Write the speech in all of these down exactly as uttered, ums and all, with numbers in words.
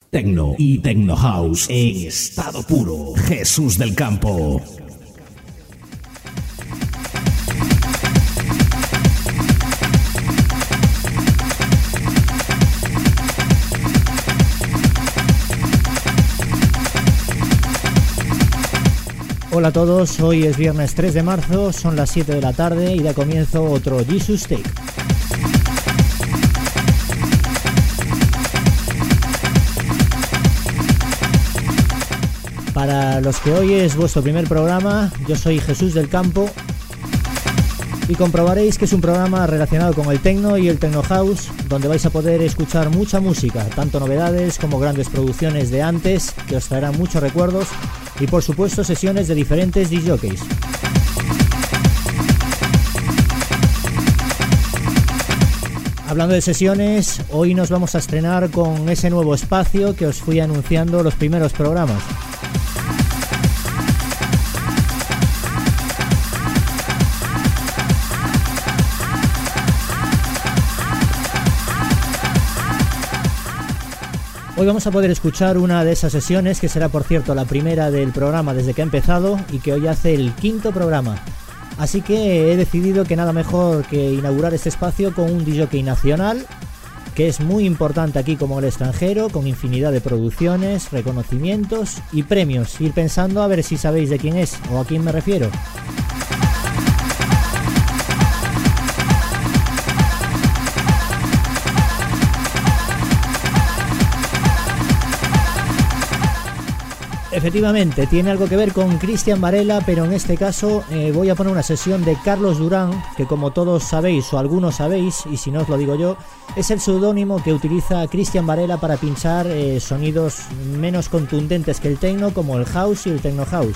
Tecno y Tecno House en estado puro. Jesús del Campo. Hola a todos, hoy es viernes tres de marzo, son las siete de la tarde y da comienzo otro Jesus Take. Para los que hoy es vuestro primer programa, yo soy Jesús del Campo y comprobaréis que es un programa relacionado con el techno y el techno house, donde vais a poder escuchar mucha música, tanto novedades como grandes producciones de antes, que os traerán muchos recuerdos, y por supuesto sesiones de diferentes disc jockeys. Hablando de sesiones, hoy nos vamos a estrenar con ese nuevo espacio que os fui anunciando los primeros programas. Hoy vamos a poder escuchar una de esas sesiones, que será por cierto la primera del programa desde que ha empezado y que hoy hace el quinto programa. Así que he decidido que nada mejor que inaugurar este espacio con un disc jockey nacional, que es muy importante aquí como en el extranjero, con infinidad de producciones, reconocimientos y premios. Ir pensando a ver si sabéis de quién es o a quién me refiero. Efectivamente, tiene algo que ver con Cristian Varela, pero en este caso eh, voy a poner una sesión de Carlos Durán, que como todos sabéis o algunos sabéis, y si no os lo digo yo, es el seudónimo que utiliza Cristian Varela para pinchar eh, sonidos menos contundentes que el techno, como el house y el techno house.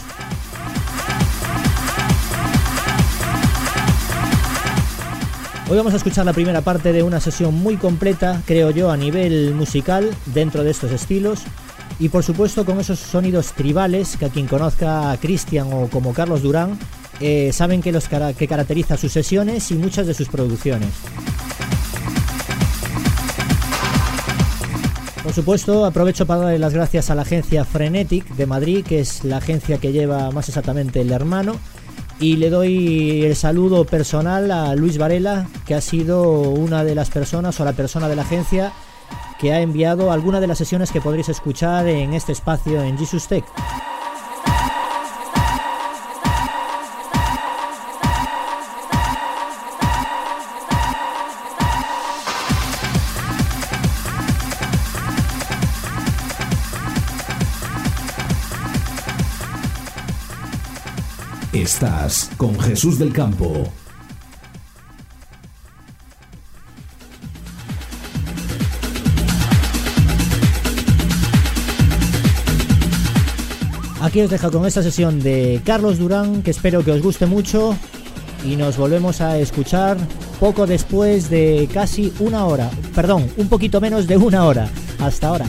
Hoy vamos a escuchar la primera parte de una sesión muy completa, creo yo, a nivel musical, dentro de estos estilos. Y por supuesto con esos sonidos tribales que a quien conozca a Cristian o como Carlos Durán eh, saben que, los cara- que caracteriza sus sesiones y muchas de sus producciones. Por supuesto aprovecho para darle las gracias a la agencia Frenetic de Madrid, que es la agencia que lleva más exactamente el hermano, y le doy el saludo personal a Luis Varela, que ha sido una de las personas o la persona de la agencia que ha enviado alguna de las sesiones que podréis escuchar en este espacio en Jesus Tech. Estás con Jesús del Campo. Aquí os dejo con esta sesión de Carlos Durán, que espero que os guste mucho, y nos volvemos a escuchar poco después de casi una hora, perdón, un poquito menos de una hora. Hasta ahora.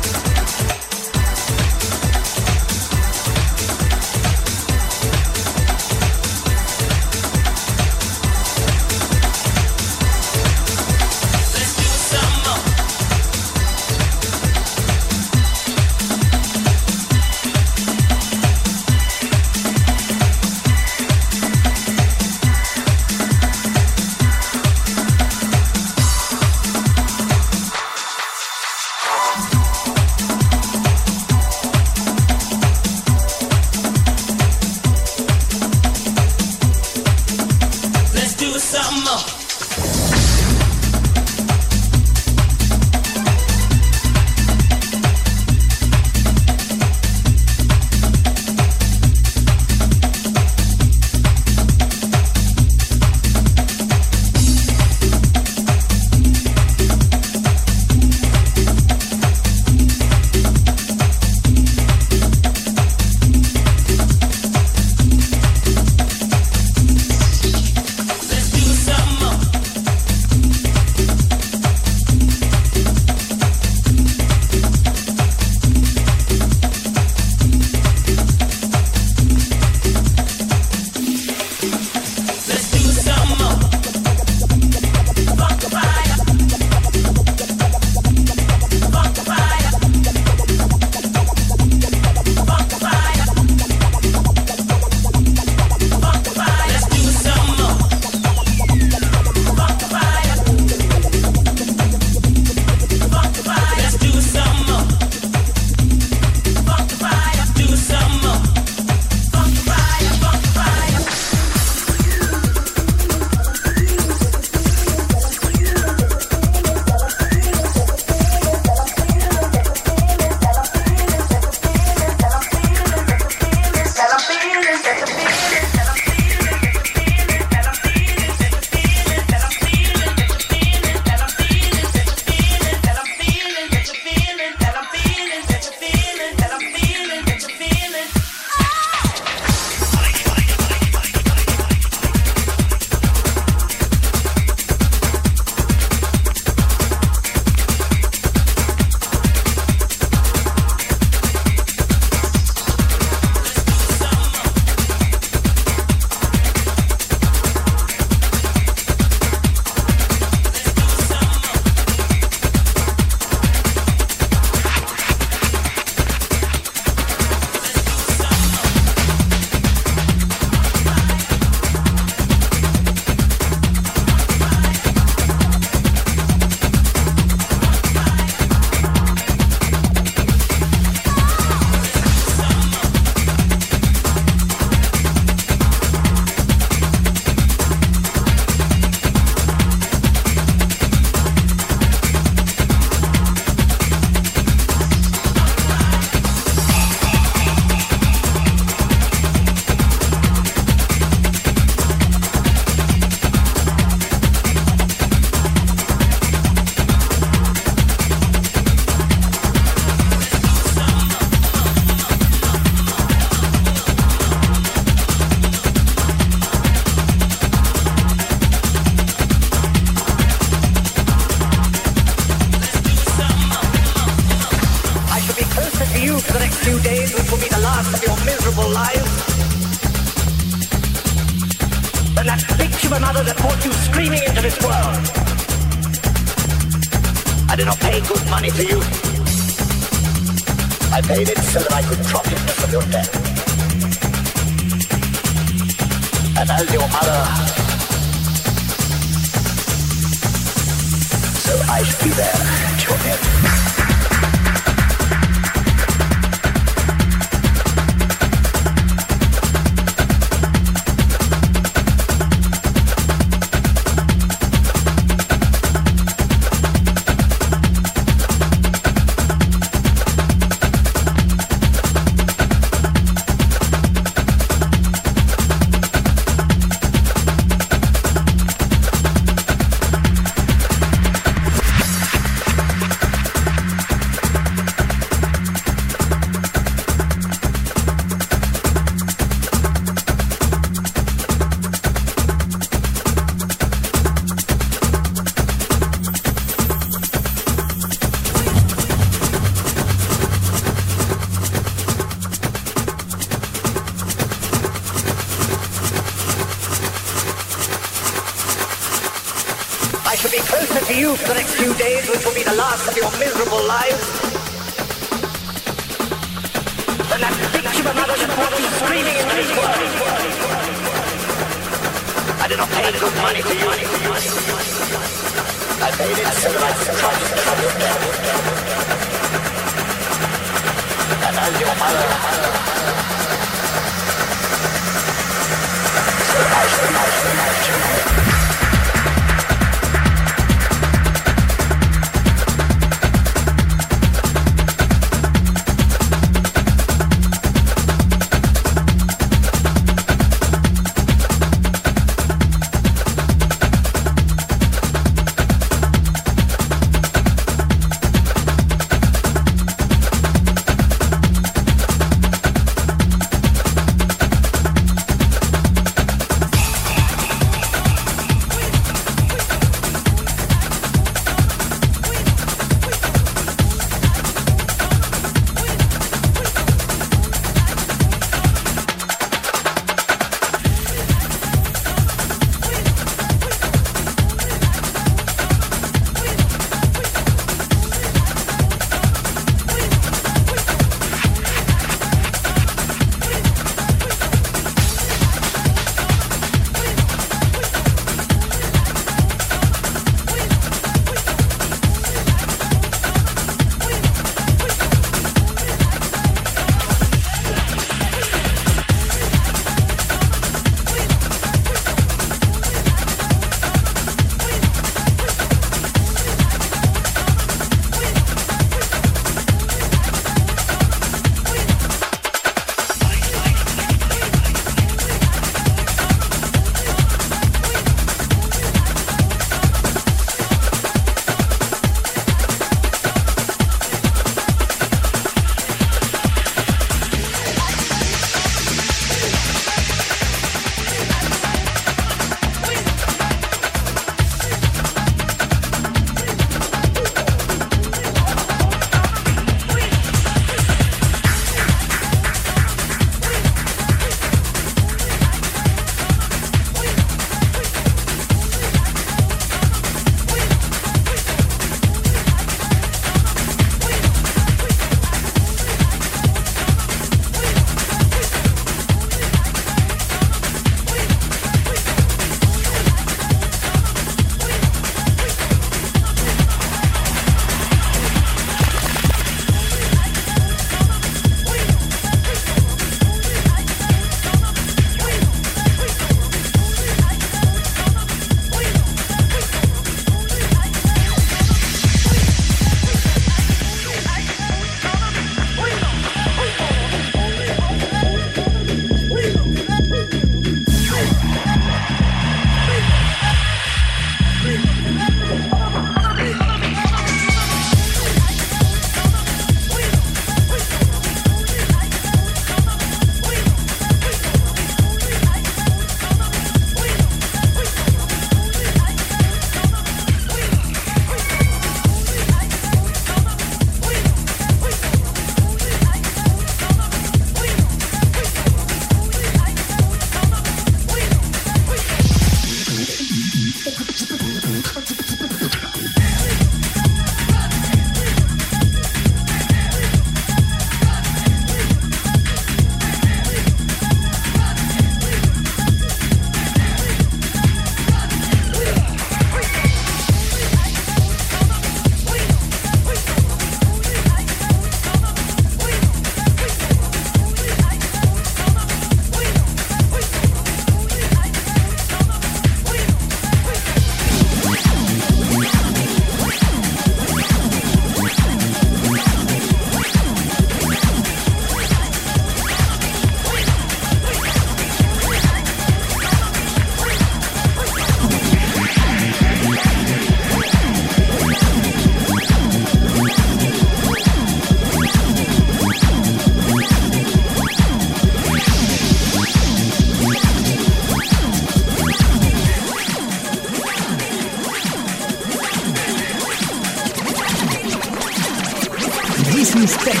Jesús Tech.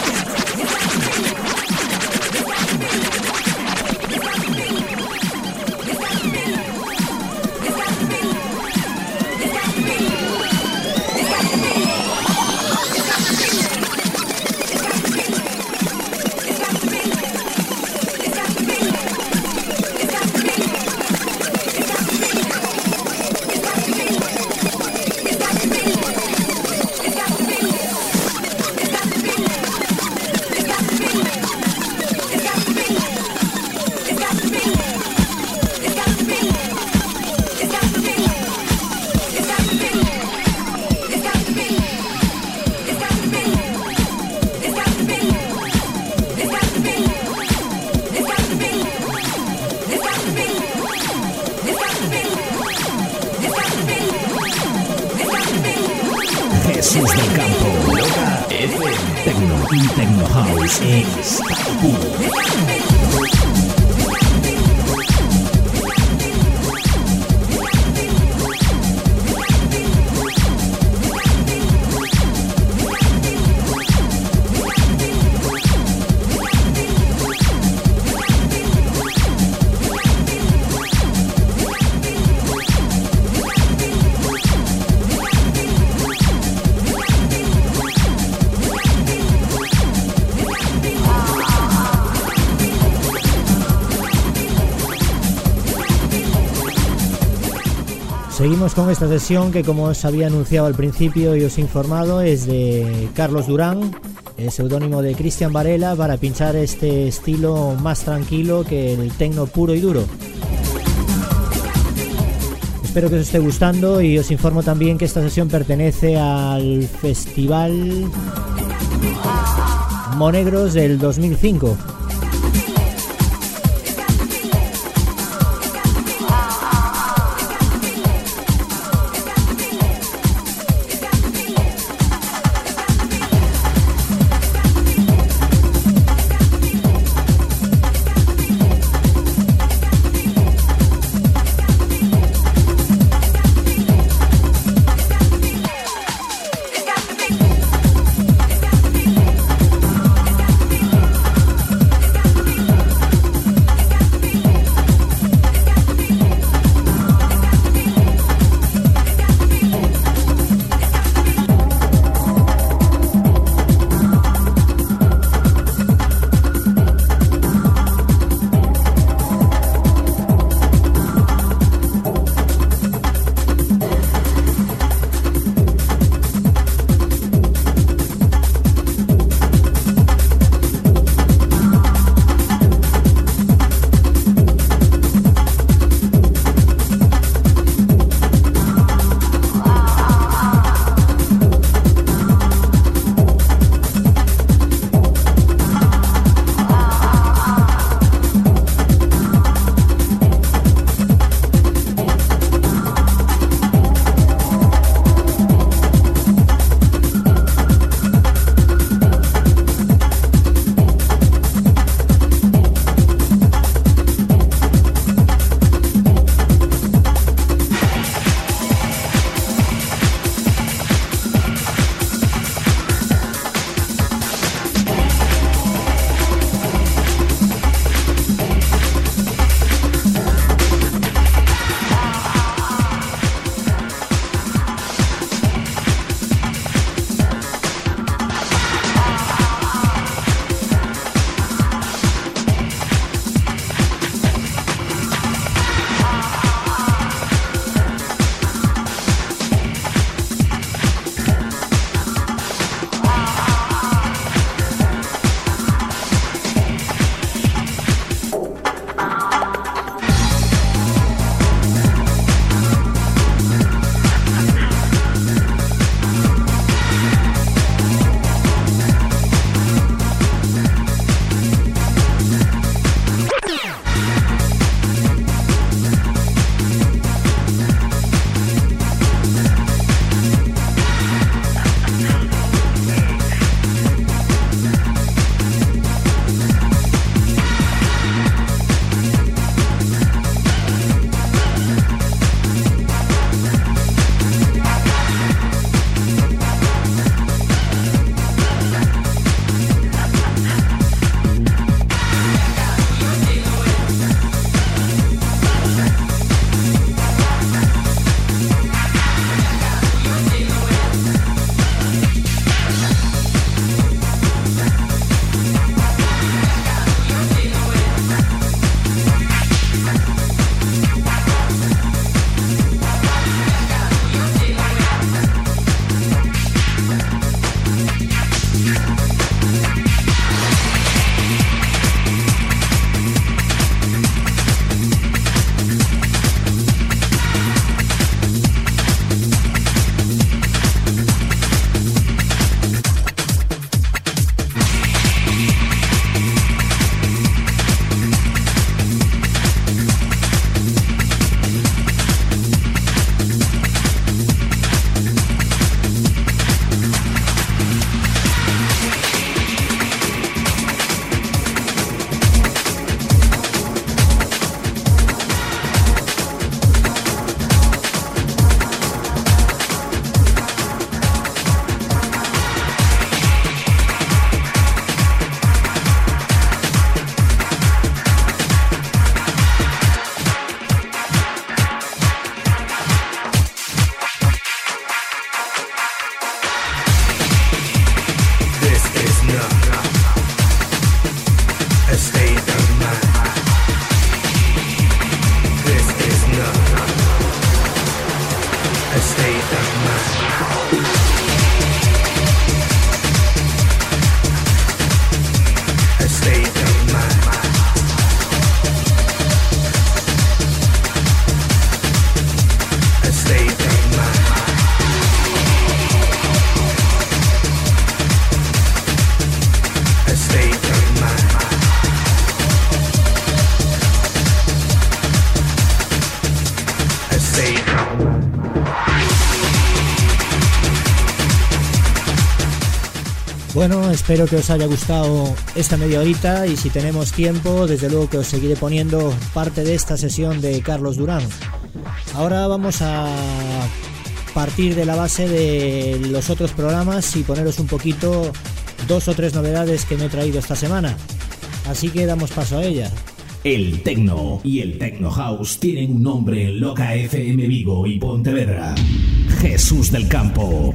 Jesús del Campo, Loca F M, Tecno y Tecno House en estado puro. Seguimos con esta sesión que, como os había anunciado al principio y os he informado, es de Carlos Durán, el seudónimo de Cristian Varela, para pinchar este estilo más tranquilo que el tecno puro y duro. Espero que os esté gustando y os informo también que esta sesión pertenece al Festival Monegros del dos mil cinco. Bueno, espero que os haya gustado esta media horita y si tenemos tiempo, desde luego que os seguiré poniendo parte de esta sesión de Carlos Durán. Ahora vamos a partir de la base de los otros programas y poneros un poquito dos o tres novedades que me he traído esta semana. Así que damos paso a ellas. El Tecno y el Tecno House tienen un nombre en Loca F M Vigo y Pontevedra. Jesús del Campo.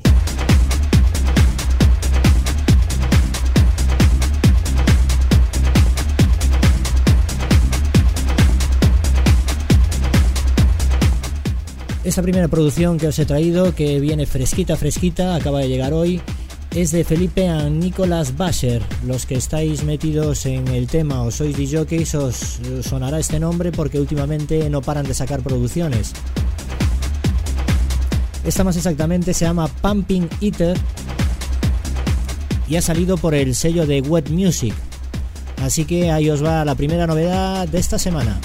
Esta primera producción que os he traído, que viene fresquita, fresquita, acaba de llegar hoy, es de Felipe and Nicolas Basher. Los que estáis metidos en el tema o sois DJs os sonará este nombre porque últimamente no paran de sacar producciones. Esta más exactamente se llama Pumping Eater y ha salido por el sello de Wet Music. Así que ahí os va la primera novedad de esta semana.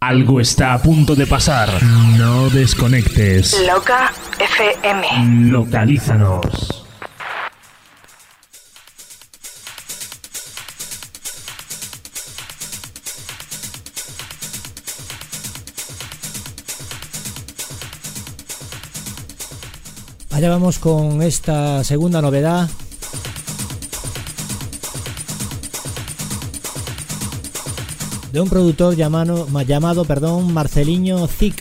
Algo está a punto de pasar. No desconectes. Loca F M. Localízanos. Allá vamos con esta segunda novedad. De un productor llamado, llamado perdón, Marceliño Zic.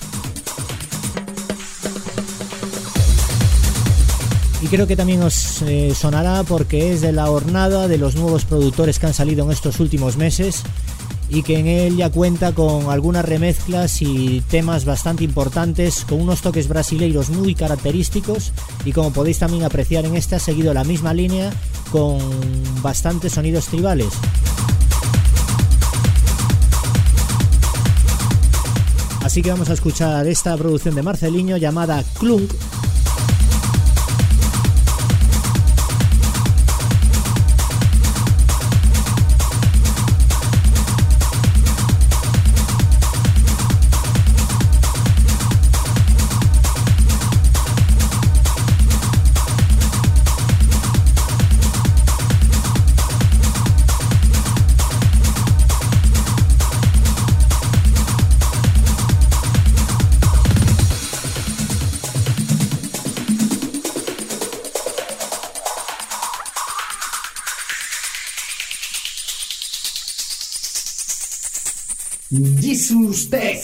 Y creo que también os eh, sonará porque es de la hornada de los nuevos productores que han salido en estos últimos meses y que en él ya cuenta con algunas remezclas y temas bastante importantes, con unos toques brasileiros muy característicos, y como podéis también apreciar en este ha seguido la misma línea con bastantes sonidos tribales. Así que vamos a escuchar esta producción de Marceliño llamada Clunk. Jesus Tech.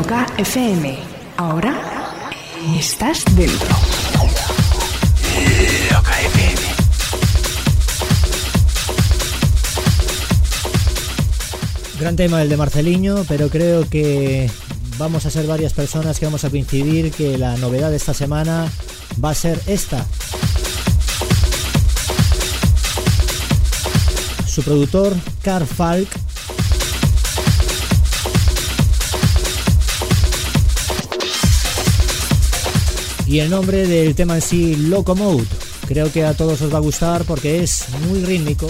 Loca F M. Ahora estás dentro. Loca F M. Gran tema el de Marceliño, pero creo que vamos a ser varias personas que vamos a coincidir que la novedad de esta semana va a ser esta. Su productor, Carl Falk, y el nombre del tema en sí, Locomode. Creo que a todos os va a gustar porque es muy rítmico.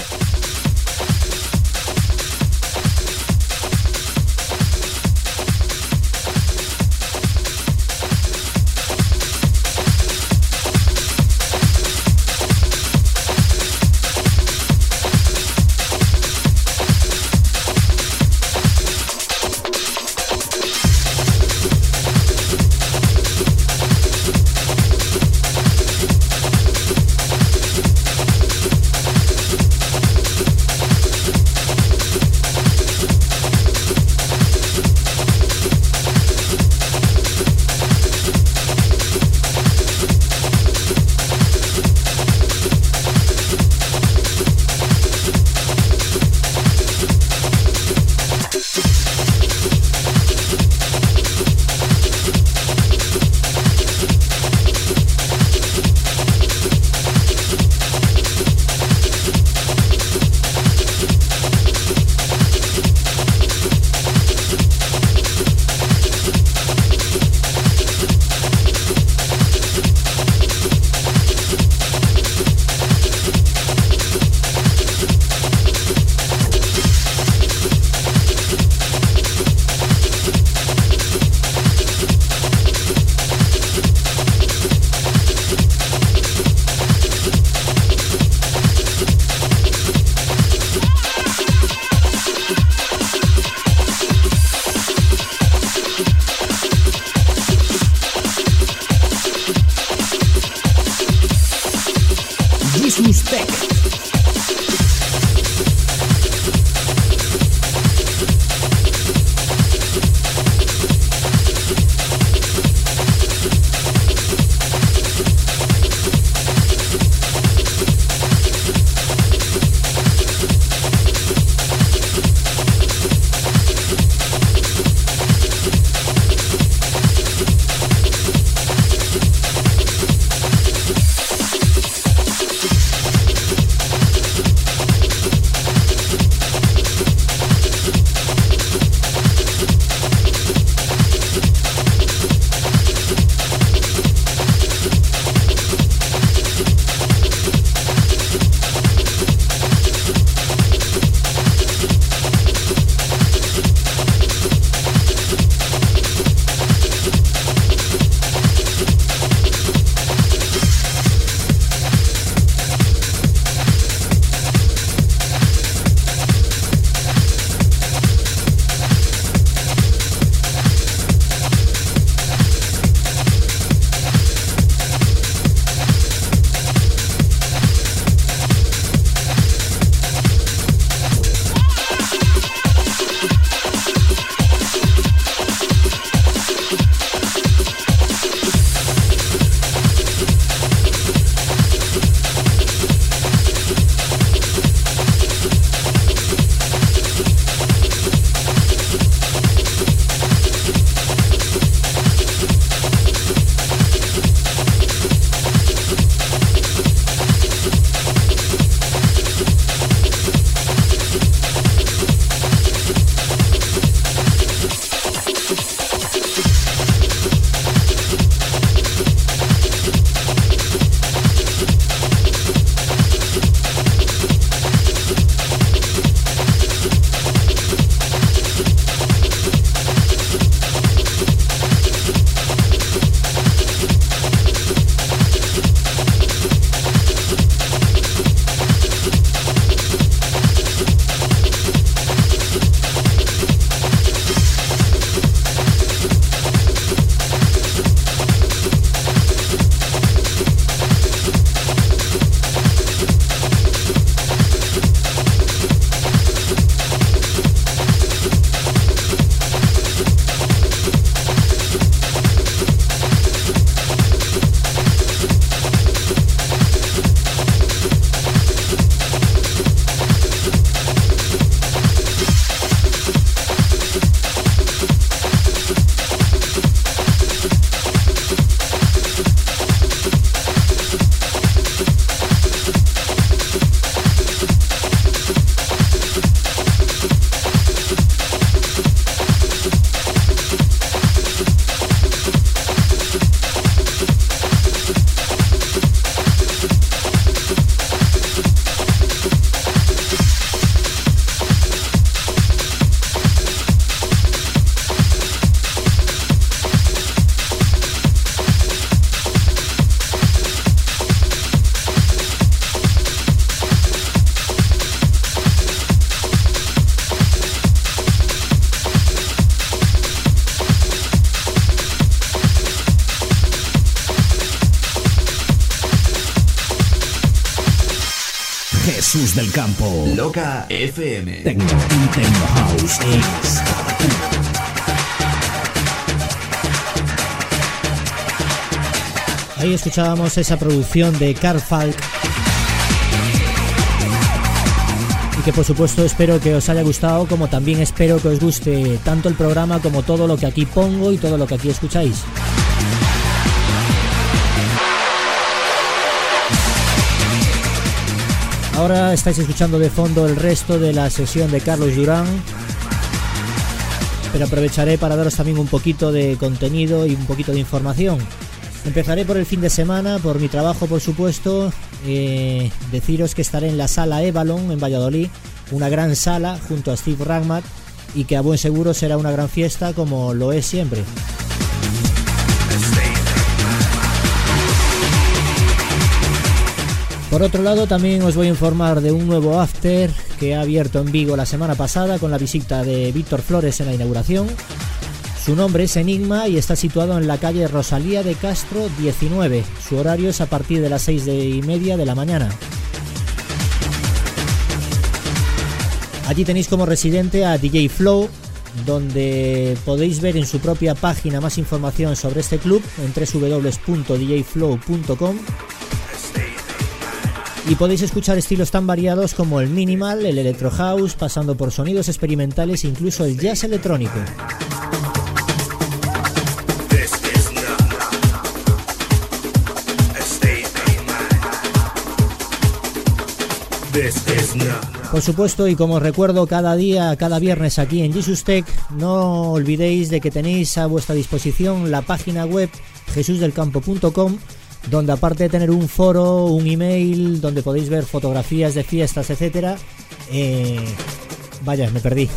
Jesús del Campo. Loca F M. Tecno y Tecno House es... Ahí escuchábamos esa producción de Carl Falk. Y que por supuesto espero que os haya gustado, como también espero que os guste tanto el programa como todo lo que aquí pongo y todo lo que aquí escucháis. Ahora estáis escuchando de fondo el resto de la sesión de Carlos Durán, pero aprovecharé para daros también un poquito de contenido y un poquito de información. Empezaré por el fin de semana, por mi trabajo por supuesto. Eh, deciros que estaré en la sala Evalon en Valladolid, una gran sala junto a Steve Ragmat, y que a buen seguro será una gran fiesta como lo es siempre. Por otro lado, también os voy a informar de un nuevo after que ha abierto en Vigo la semana pasada con la visita de Víctor Flores en la inauguración. Su nombre es Enigma y está situado en la calle Rosalía de Castro diecinueve. Su horario es a partir de las seis y media de la mañana. Allí tenéis como residente a D J Flow, donde podéis ver en su propia página más información sobre este club en doble u doble u doble u punto d j flow punto com. Y podéis escuchar estilos tan variados como el minimal, el electro house, pasando por sonidos experimentales e incluso el jazz electrónico. Por supuesto, y como os recuerdo cada día, cada viernes aquí en Jesus Tech, no olvidéis de que tenéis a vuestra disposición la página web jesús del campo punto com, donde aparte de tener un foro, un email, donde podéis ver fotografías de fiestas, etcétera, eh, vaya, me perdí.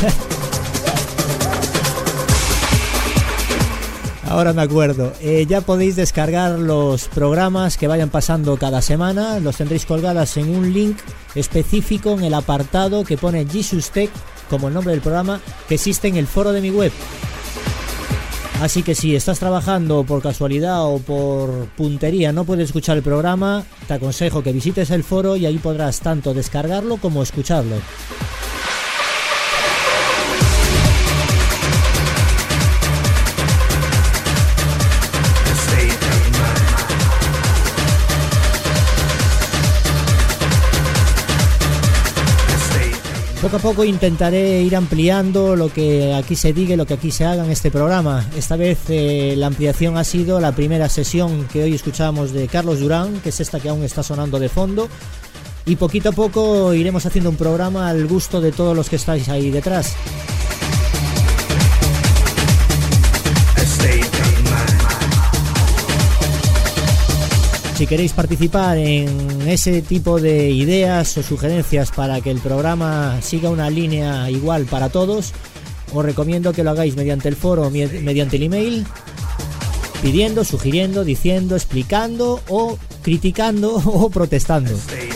Ahora me acuerdo. Eh, ya podéis descargar los programas que vayan pasando cada semana. Los tendréis colgadas en un link específico en el apartado que pone Jesus Tech como el nombre del programa, que existe en el foro de mi web. Así que si estás trabajando por casualidad o por puntería, no puedes escuchar el programa, te aconsejo que visites el foro y ahí podrás tanto descargarlo como escucharlo. Poco a poco intentaré ir ampliando lo que aquí se diga y lo que aquí se haga en este programa. Esta vez eh, la ampliación ha sido la primera sesión que hoy escuchamos de Carlos Durán, que es esta que aún está sonando de fondo. Y poquito a poco iremos haciendo un programa al gusto de todos los que estáis ahí detrás. Si queréis participar en ese tipo de ideas o sugerencias para que el programa siga una línea igual para todos, os recomiendo que lo hagáis mediante el foro o mediante el email, pidiendo, sugiriendo, diciendo, explicando o criticando o protestando.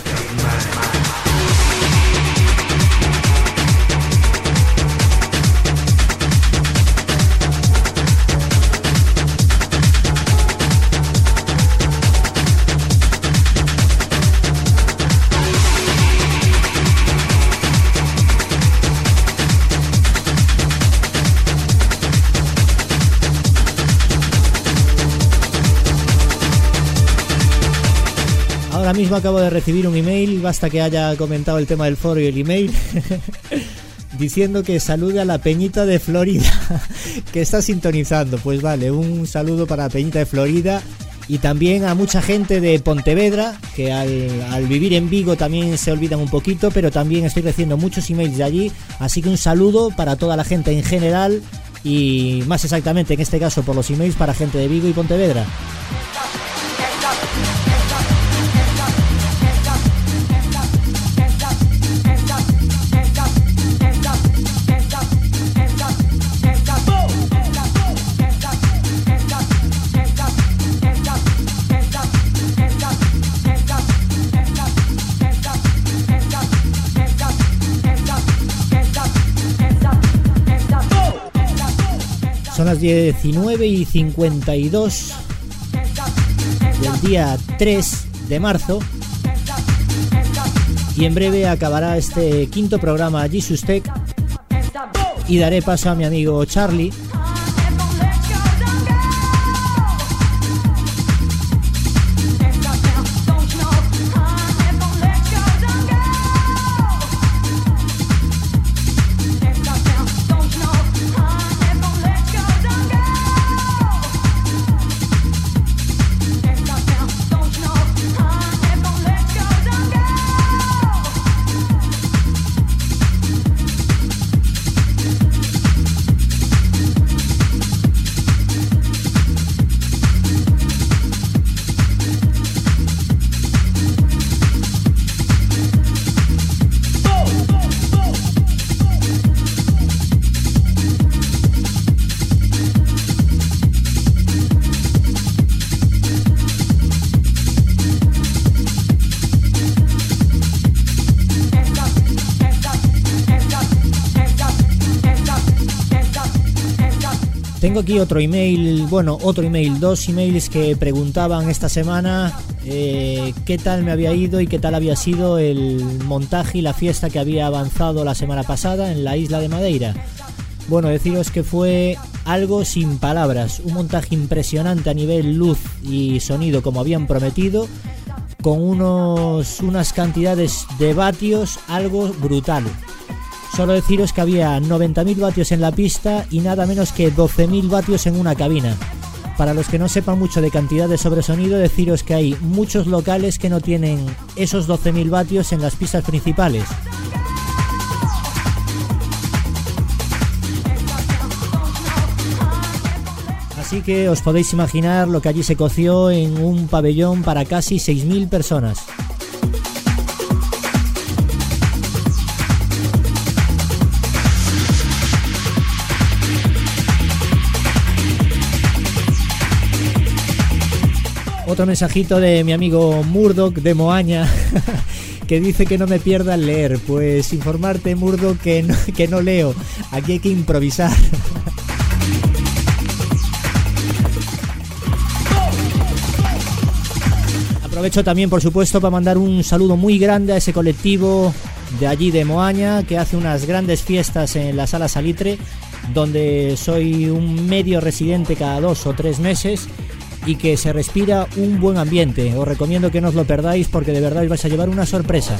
Ahora mismo acabo de recibir un email, basta que haya comentado el tema del foro y el email, diciendo que salude a la Peñita de Florida, que está sintonizando. Pues vale, un saludo para la Peñita de Florida y también a mucha gente de Pontevedra, que al, al vivir en Vigo también se olvidan un poquito, pero también estoy recibiendo muchos emails de allí, así que un saludo para toda la gente en general y más exactamente en este caso por los emails para gente de Vigo y Pontevedra. Son las diecinueve y cincuenta y dos del día tres de marzo y en breve acabará este quinto programa Jesus Tech y daré paso a mi amigo Charlie. Tengo aquí otro email, bueno, otro email, dos emails que preguntaban esta semana eh, qué tal me había ido y qué tal había sido el montaje y la fiesta que había avanzado la semana pasada en la isla de Madeira. Bueno, deciros que fue algo sin palabras, un montaje impresionante a nivel luz y sonido como habían prometido, con unos, unas cantidades de vatios algo brutal. Solo deciros que había noventa mil vatios en la pista y nada menos que doce mil vatios en una cabina. Para los que no sepan mucho de cantidades sobre sonido, deciros que hay muchos locales que no tienen esos doce mil vatios en las pistas principales. Así que os podéis imaginar lo que allí se coció en un pabellón para casi seis mil personas. Otro mensajito de mi amigo Murdoch de Moaña que dice que no me pierda el leer. Pues informarte, Murdoch, que no, que no leo. Aquí hay que improvisar. Aprovecho también, por supuesto, para mandar un saludo muy grande a ese colectivo de allí de Moaña que hace unas grandes fiestas en la Sala Salitre, donde soy un medio residente cada dos o tres meses y que se respira un buen ambiente. Os recomiendo que no os lo perdáis porque de verdad os vais a llevar una sorpresa.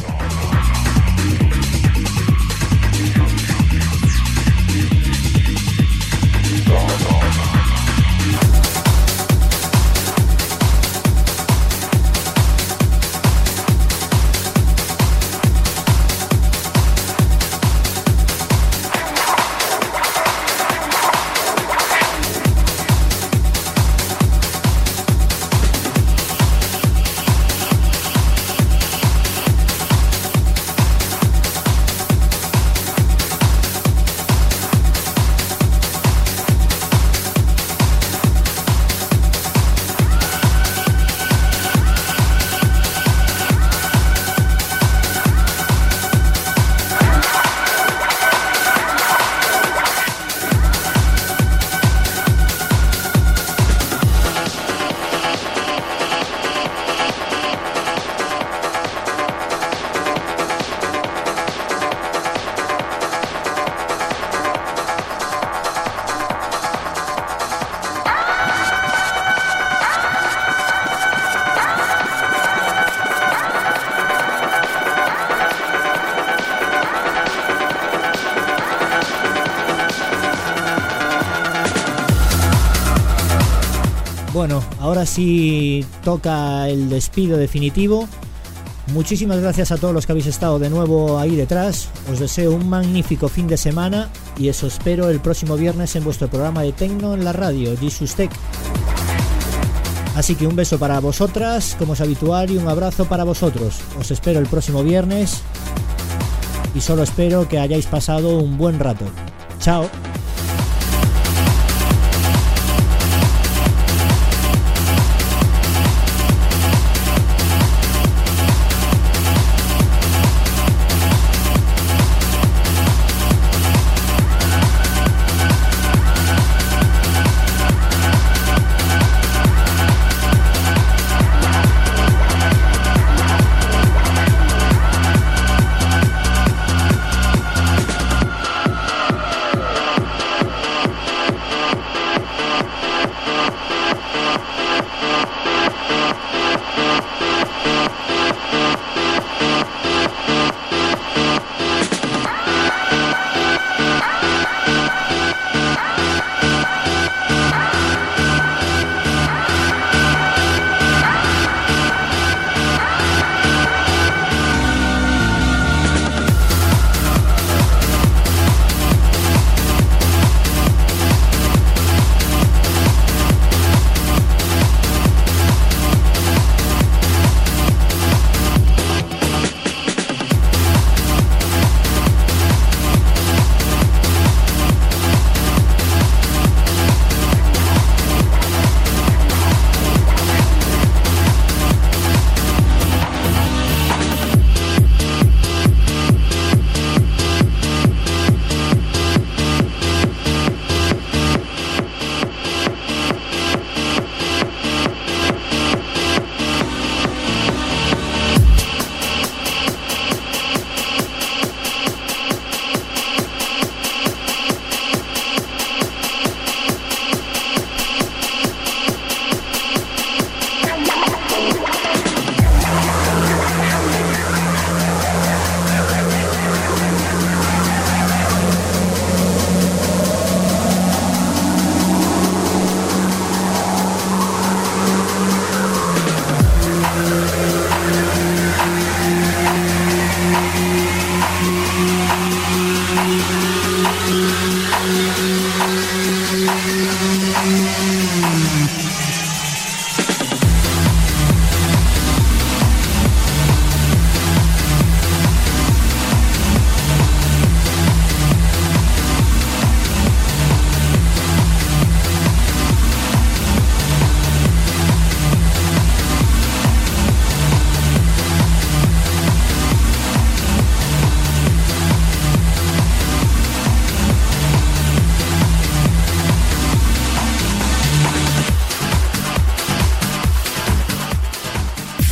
Bueno, ahora sí toca el despido definitivo. Muchísimas gracias a todos los que habéis estado de nuevo ahí detrás. Os deseo un magnífico fin de semana y os espero el próximo viernes en vuestro programa de Tecno en la radio, Jesus Tech. Así que un beso para vosotras, como es habitual, y un abrazo para vosotros. Os espero el próximo viernes y solo espero que hayáis pasado un buen rato. Chao.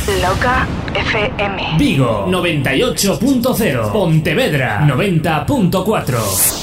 Loca F M. Vigo noventa y ocho punto cero. Pontevedra noventa punto cuatro.